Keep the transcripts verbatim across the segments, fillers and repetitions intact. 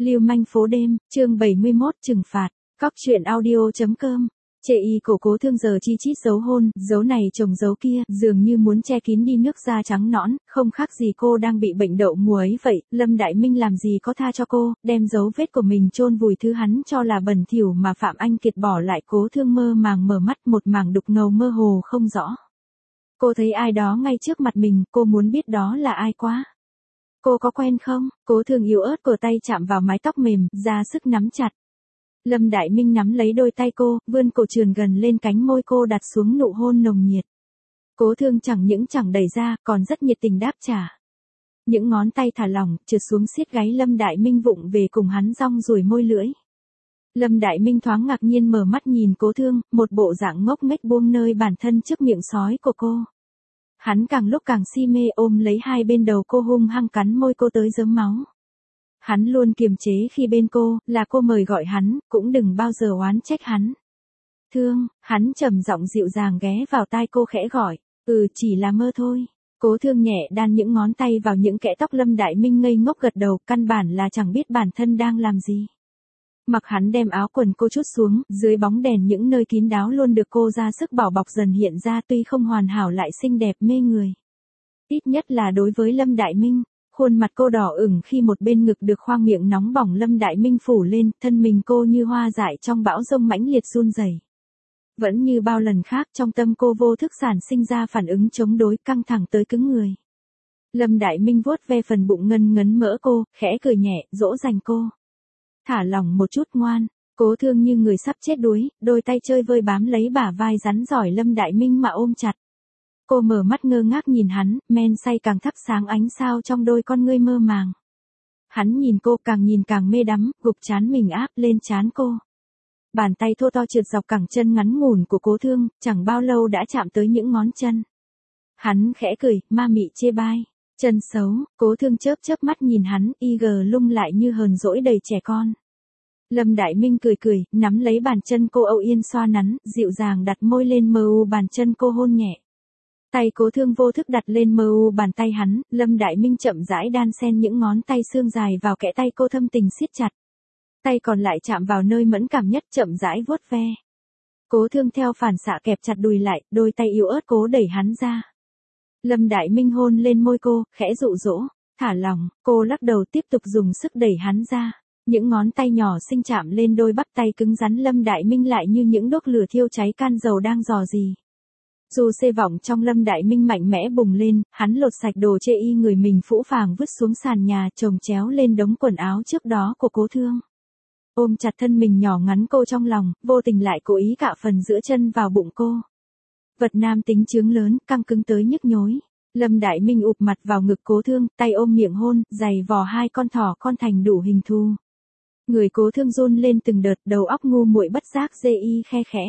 Lưu manh phố đêm, chương bảy mươi mốt trừng phạt, cóc truyện audio.com. Chê y cổ Cố Thương giờ chi chít giấu hôn, giấu này chồng giấu kia, dường như muốn che kín đi nước da trắng nõn, không khác gì cô đang bị bệnh đậu mùa ấy vậy. Lâm Đại Minh làm gì có tha cho cô, đem dấu vết của mình chôn vùi thứ hắn cho là bẩn thỉu mà Phạm Anh Kiệt bỏ lại. Cố Thương mơ màng mở mắt, một mảng đục ngầu mơ hồ không rõ. Cô thấy ai đó ngay trước mặt mình, cô muốn biết đó là ai quá. Cô có quen không? Cố Thương yếu ớt cổ tay chạm vào mái tóc mềm, ra sức nắm chặt. Lâm Đại Minh nắm lấy đôi tay cô, vươn cổ trườn gần lên cánh môi cô, đặt xuống nụ hôn nồng nhiệt. Cố Thương chẳng những chẳng đẩy ra, còn rất nhiệt tình đáp trả. Những ngón tay thả lỏng, trượt xuống siết gáy Lâm Đại Minh vụng về cùng hắn rong ruổi môi lưỡi. Lâm Đại Minh thoáng ngạc nhiên mở mắt nhìn Cố Thương, một bộ dạng ngốc nghếch buông nơi bản thân trước miệng sói của cô. Hắn càng lúc càng si mê, ôm lấy hai bên đầu cô hung hăng cắn môi cô tới rớm máu. Hắn luôn kiềm chế khi bên cô, là cô mời gọi hắn, cũng đừng bao giờ oán trách hắn. Thương, hắn trầm giọng dịu dàng ghé vào tai cô khẽ gọi, ừ chỉ là mơ thôi. Cố Thương nhẹ đan những ngón tay vào những kẽ tóc. Lâm Đại Minh ngây ngốc gật đầu, căn bản là chẳng biết bản thân đang làm gì. Mặc hắn đem áo quần cô trút xuống, dưới bóng đèn những nơi kín đáo luôn được cô ra sức bảo bọc dần hiện ra, tuy không hoàn hảo lại xinh đẹp mê người. Ít nhất là đối với Lâm Đại Minh. Khuôn mặt cô đỏ ửng khi một bên ngực được khoang miệng nóng bỏng Lâm Đại Minh phủ lên, thân mình cô như hoa dại trong bão giông mãnh liệt run rẩy. Vẫn như bao lần khác, trong tâm cô vô thức sản sinh ra phản ứng chống đối, căng thẳng tới cứng người. Lâm Đại Minh vuốt ve phần bụng ngân ngấn mỡ cô, khẽ cười nhẹ, dỗ dành cô. Thả lỏng một chút ngoan. Cố Thương như người sắp chết đuối, đôi tay chơi vơi bám lấy bả vai rắn giỏi Lâm Đại Minh mà ôm chặt. Cô mở mắt ngơ ngác nhìn hắn, men say càng thắp sáng ánh sao trong đôi con ngươi mơ màng. Hắn nhìn cô, càng nhìn càng mê đắm, gục trán mình áp lên trán cô. Bàn tay thô to trượt dọc cẳng chân ngắn ngủn của Cố Thương, chẳng bao lâu đã chạm tới những ngón chân. Hắn khẽ cười, ma mị chê bai. Chân xấu. Cố Thương chớp chớp mắt nhìn hắn, y gờ lung lại như hờn dỗi đầy trẻ con. Lâm Đại Minh cười cười, nắm lấy bàn chân cô âu yên xoa nắn, dịu dàng đặt môi lên mờ u bàn chân cô hôn nhẹ. Tay Cố Thương vô thức đặt lên mờ u bàn tay hắn, Lâm Đại Minh chậm rãi đan xen những ngón tay xương dài vào kẽ tay cô, thâm tình siết chặt. Tay còn lại chạm vào nơi mẫn cảm nhất, chậm rãi vuốt ve. Cố Thương theo phản xạ kẹp chặt đùi lại, đôi tay yếu ớt cố đẩy hắn ra. Lâm Đại Minh hôn lên môi cô, khẽ dụ dỗ, thả lỏng. Cô lắc đầu tiếp tục dùng sức đẩy hắn ra. Những ngón tay nhỏ xinh chạm lên đôi bắp tay cứng rắn Lâm Đại Minh lại như những đốt lửa thiêu cháy can dầu đang rò rỉ. Dù xê vọng trong Lâm Đại Minh mạnh mẽ bùng lên, hắn lột sạch đồ chê y người mình phũ phàng vứt xuống sàn nhà, chồng chéo lên đống quần áo trước đó của Cố Thương. Ôm chặt thân mình nhỏ ngắn cô trong lòng, vô tình lại cố ý cạo phần giữa chân vào bụng cô. Vật nam tính trướng lớn, căng cứng tới nhức nhối. Lâm Đại Minh ụp mặt vào ngực Cố Thương, tay ôm miệng hôn, giày vò hai con thỏ con thành đủ hình thù. Người Cố Thương run lên từng đợt, đầu óc ngu muội bất giác dê y khe khẽ.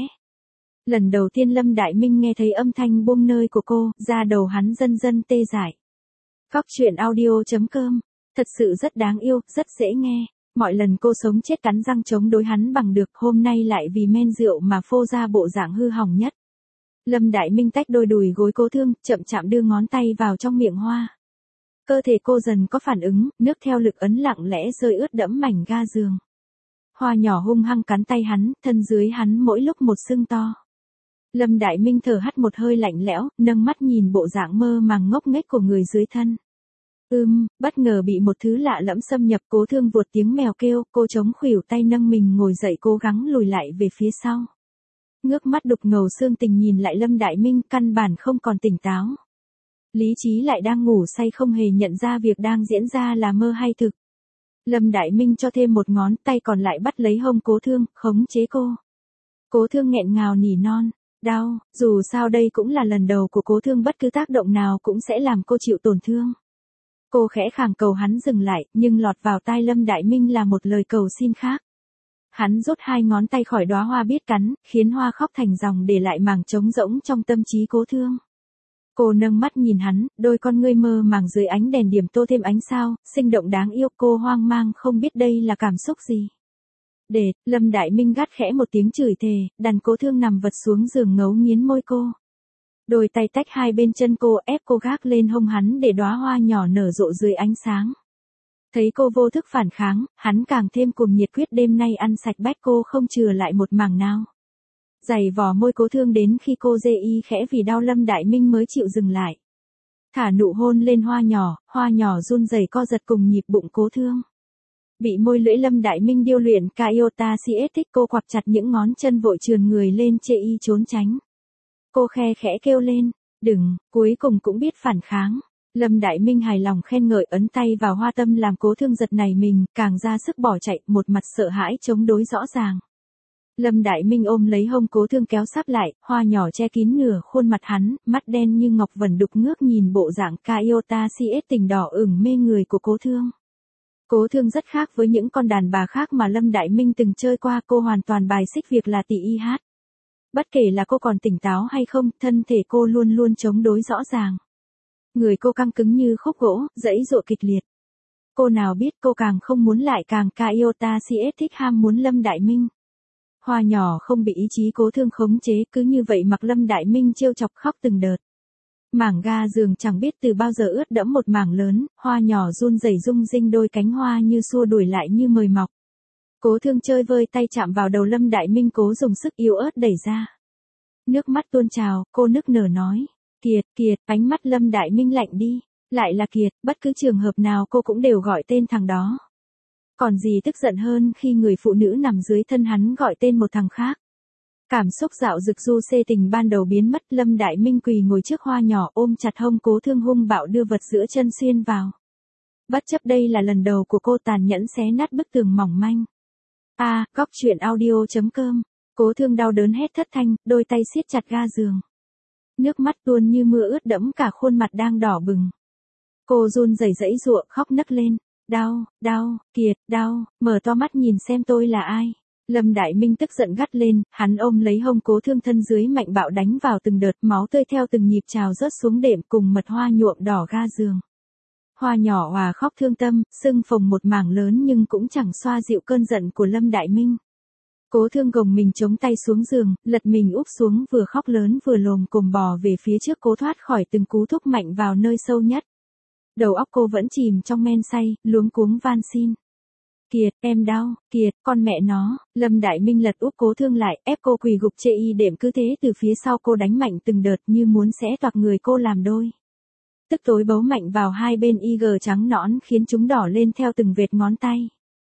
Lần đầu tiên Lâm Đại Minh nghe thấy âm thanh buông nơi của cô, da đầu hắn dần dần tê dại. Cóc truyện audio.com. Thật sự rất đáng yêu, rất dễ nghe. Mọi lần cô sống chết cắn răng chống đối hắn bằng được, hôm nay lại vì men rượu mà phô ra bộ dạng hư hỏng nhất. Lâm Đại Minh tách đôi đùi gối Cố Thương, chậm chạm đưa ngón tay vào trong miệng hoa. Cơ thể cô dần có phản ứng, nước theo lực ấn lặng lẽ rơi ướt đẫm mảnh ga giường. Hoa nhỏ hung hăng cắn tay hắn, thân dưới hắn mỗi lúc một sưng to. Lâm Đại Minh thở hắt một hơi lạnh lẽo, nâng mắt nhìn bộ dạng mơ màng ngốc nghếch của người dưới thân. Ưm, bất ngờ bị một thứ lạ lẫm xâm nhập. Cố Thương vuột tiếng mèo kêu, cô chống khuỷu tay nâng mình ngồi dậy, cố gắng lùi lại về phía sau. Ngước mắt đục ngầu xương tình nhìn lại Lâm Đại Minh, căn bản không còn tỉnh táo. Lý trí lại đang ngủ say, không hề nhận ra việc đang diễn ra là mơ hay thực. Lâm Đại Minh cho thêm một ngón tay còn lại bắt lấy hông Cố Thương, khống chế cô. Cố Thương nghẹn ngào nỉ non. Đau, dù sao đây cũng là lần đầu của Cố Thương, bất cứ tác động nào cũng sẽ làm cô chịu tổn thương. Cô khẽ khàng cầu hắn dừng lại, nhưng lọt vào tai Lâm Đại Minh là một lời cầu xin khác. Hắn rút hai ngón tay khỏi đóa hoa biết cắn, khiến hoa khóc thành dòng, để lại mảng trống rỗng trong tâm trí Cố Thương. Cô nâng mắt nhìn hắn, đôi con ngươi mơ màng dưới ánh đèn điểm tô thêm ánh sao, sinh động đáng yêu. Cô hoang mang không biết đây là cảm xúc gì. Để, Lâm Đại Minh gắt khẽ một tiếng chửi thề, đàn Cố Thương nằm vật xuống giường ngấu nghiến môi cô. Đôi tay tách hai bên chân cô, ép cô gác lên hông hắn để đóa hoa nhỏ nở rộ dưới ánh sáng. Thấy cô vô thức phản kháng, hắn càng thêm cuồng nhiệt quyết đêm nay ăn sạch bách cô không chừa lại một mảng nào. Giày vò môi Cố Thương đến khi cô dê y khẽ vì đau Lâm Đại Minh mới chịu dừng lại. Thả nụ hôn lên hoa nhỏ, hoa nhỏ run rẩy co giật cùng nhịp bụng Cố Thương. Bị môi lưỡi Lâm Đại Minh điêu luyện Kaiota siết thích cô quặp chặt những ngón chân vội trườn người lên chê y trốn tránh. Cô khe khẽ kêu lên, đừng, cuối cùng cũng biết phản kháng. Lâm Đại Minh hài lòng khen ngợi ấn tay vào hoa tâm làm Cố Thương giật nảy mình, càng ra sức bỏ chạy, một mặt sợ hãi chống đối rõ ràng. Lâm Đại Minh ôm lấy hông Cố Thương kéo sáp lại, hoa nhỏ che kín nửa khuôn mặt hắn, mắt đen như ngọc vẩn đục ngước nhìn bộ dạng Kaiota siết tình đỏ ửng mê người của Cố Thương. Cố Thương rất khác với những con đàn bà khác mà Lâm Đại Minh từng chơi qua, cô hoàn toàn bài xích việc là tỷ y hát. Bất kể là cô còn tỉnh táo hay không, thân thể cô luôn luôn chống đối rõ ràng. Người cô căng cứng như khúc gỗ, giãy giụa kịch liệt. Cô nào biết cô càng không muốn lại càng Kaiota siết thích ham muốn Lâm Đại Minh. Hoa nhỏ không bị ý chí Cố Thương khống chế, cứ như vậy mặc Lâm Đại Minh trêu chọc khóc từng đợt. Mảng ga giường chẳng biết từ bao giờ ướt đẫm một mảng lớn, hoa nhỏ run rẩy rung rinh đôi cánh hoa như xua đuổi lại như mời mọc. Cố Thương chơi vơi tay chạm vào đầu Lâm Đại Minh cố dùng sức yếu ớt đẩy ra. Nước mắt tuôn trào, cô nức nở nói, Kiệt, Kiệt, ánh mắt Lâm Đại Minh lạnh đi, lại là Kiệt, bất cứ trường hợp nào cô cũng đều gọi tên thằng đó. Còn gì tức giận hơn khi người phụ nữ nằm dưới thân hắn gọi tên một thằng khác. Cảm xúc dạo dực du xê tình ban đầu biến mất, Lâm Đại Minh quỳ ngồi trước hoa nhỏ ôm chặt hông Cố Thương hung bạo đưa vật giữa chân xuyên vào. Bất chấp đây là lần đầu của cô tàn nhẫn xé nát bức tường mỏng manh. A, à, góc truyện audio chấm com. Cố Thương đau đớn hét thất thanh, đôi tay siết chặt ga giường. Nước mắt tuôn như mưa ướt đẫm cả khuôn mặt đang đỏ bừng. Cô run rẩy rẫy giụa khóc nấc lên, đau, đau, Kiệt, đau, mở to mắt nhìn xem tôi là ai. Lâm Đại Minh tức giận gắt lên, hắn ôm lấy hông Cố Thương thân dưới mạnh bạo đánh vào từng đợt, máu tươi theo từng nhịp trào rớt xuống đệm cùng mật hoa nhuộm đỏ ga giường. Hoa nhỏ hòa khóc thương tâm, sưng phồng một mảng lớn nhưng cũng chẳng xoa dịu cơn giận của Lâm Đại Minh. Cố Thương gồng mình chống tay xuống giường, lật mình úp xuống vừa khóc lớn vừa lồm cồm bò về phía trước cố thoát khỏi từng cú thúc mạnh vào nơi sâu nhất. Đầu óc cô vẫn chìm trong men say, luống cuống van xin. Kiệt, em đau, Kiệt, con mẹ nó. Lâm Đại Minh lật úp Cố Thương lại, ép cô quỳ gục chê y đệm, cứ thế từ phía sau cô đánh mạnh từng đợt như muốn xé toạc người cô làm đôi. Tức tối bấu mạnh vào hai bên y gờ trắng nõn khiến chúng đỏ lên theo từng vệt ngón tay.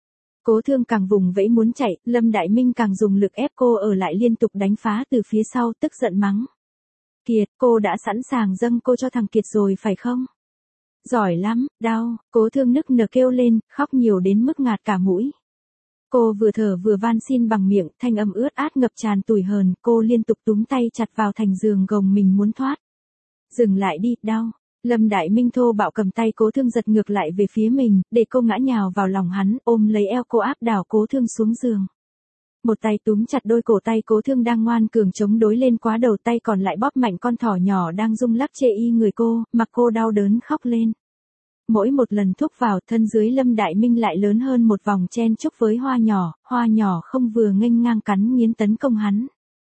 Cố Thương càng vùng vẫy muốn chạy, Lâm Đại Minh càng dùng lực ép cô ở lại liên tục đánh phá từ phía sau, tức giận mắng. Kiệt, cô đã sẵn sàng dâng cô cho thằng Kiệt rồi phải không? Giỏi lắm, đau, Cố Thương nức nở kêu lên, khóc nhiều đến mức ngạt cả mũi. Cô vừa thở vừa van xin bằng miệng, thanh âm ướt át ngập tràn tủi hờn, cô liên tục túm tay chặt vào thành giường gồng mình muốn thoát. Dừng lại đi, đau. Lâm Đại Minh thô bạo cầm tay Cố Thương giật ngược lại về phía mình, để cô ngã nhào vào lòng hắn, ôm lấy eo cô áp đảo Cố Thương xuống giường. Một tay túm chặt đôi cổ tay Cố Thương đang ngoan cường chống đối lên quá đầu, tay còn lại bóp mạnh con thỏ nhỏ đang rung lắc chê y người cô, mặc cô đau đớn khóc lên. Mỗi một lần thúc vào, thân dưới Lâm Đại Minh lại lớn hơn một vòng chen chúc với hoa nhỏ, hoa nhỏ không vừa nghênh ngang cắn nghiến tấn công hắn.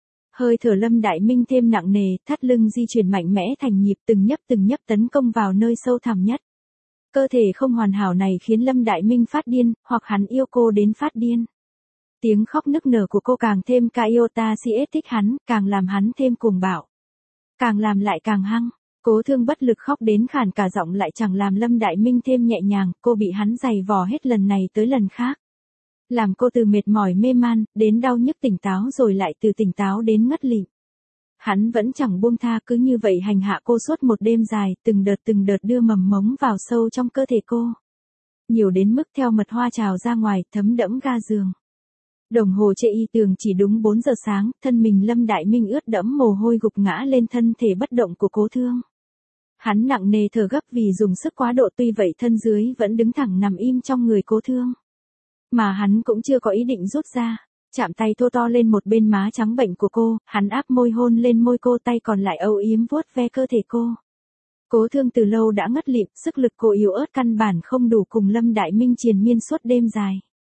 Hơi thở Lâm Đại Minh thêm nặng nề, thắt lưng di chuyển mạnh mẽ thành nhịp từng nhấp từng nhấp tấn công vào nơi sâu thẳm nhất. Cơ thể không hoàn hảo này khiến Lâm Đại Minh phát điên, hoặc hắn yêu cô đến phát điên. Tiếng khóc nức nở của cô càng thêm Kaiota siết thích hắn, càng làm hắn thêm cuồng bạo. Càng làm lại càng hăng. Cố Thương bất lực khóc đến khàn cả giọng lại chẳng làm Lâm Đại Minh thêm nhẹ nhàng, cô bị hắn giày vò hết lần này tới lần khác. Làm cô từ mệt mỏi mê man, đến đau nhức tỉnh táo rồi lại từ tỉnh táo đến ngất lịm. Hắn vẫn chẳng buông tha, cứ như vậy hành hạ cô suốt một đêm dài, từng đợt từng đợt đưa mầm mống vào sâu trong cơ thể cô. Nhiều đến mức theo mật hoa trào ra ngoài, thấm đẫm ga giường. Đồng hồ chê y tường chỉ đúng bốn giờ sáng, thân mình Lâm Đại Minh ướt đẫm mồ hôi gục ngã lên thân thể bất động của Cố Thương. Hắn nặng nề thở gấp vì dùng sức quá độ, tuy vậy thân dưới vẫn đứng thẳng nằm im trong người Cố Thương. Mà hắn cũng chưa có ý định rút ra, chạm tay thô to lên một bên má trắng bệnh của cô, hắn áp môi hôn lên môi cô, tay còn lại âu yếm vuốt ve cơ thể cô. Cố Thương từ lâu đã ngất lịm, sức lực cô yếu ớt căn bản không đủ cùng Lâm Đại Minh triền miên suốt đêm dài.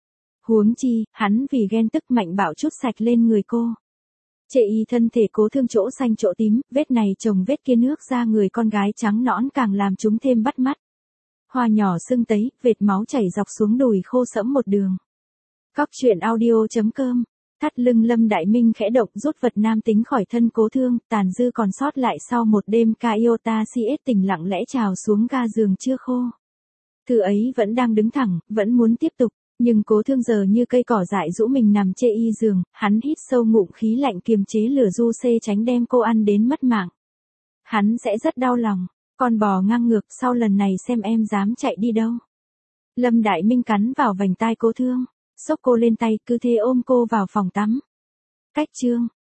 Huống chi, hắn vì ghen tức mạnh bạo trút sạch lên người cô. Chệ y thân thể Cố Thương chỗ xanh chỗ tím, vết này chồng vết kia nước ra người con gái trắng nõn càng làm chúng thêm bắt mắt. Hoa nhỏ sưng tấy, vệt máu chảy dọc xuống đùi khô sẫm một đường. Cóc truyện audio.com. Thắt lưng Lâm Đại Minh khẽ động, rút vật nam tính khỏi thân Cố Thương, tàn dư còn sót lại sau một đêm Iota cs tình lặng lẽ trào xuống ga giường chưa khô. Thứ ấy vẫn đang đứng thẳng, vẫn muốn tiếp tục, nhưng Cố Thương giờ như cây cỏ dại rũ mình nằm chê y giường, hắn hít sâu ngụm khí lạnh kiềm chế lửa du xê tránh đem cô ăn đến mất mạng. Hắn sẽ rất đau lòng, con bò ngang ngược, sau lần này xem em dám chạy đi đâu. Lâm Đại Minh cắn vào vành tai Cố Thương, xốc cô lên tay, cứ thế ôm cô vào phòng tắm. Cách chương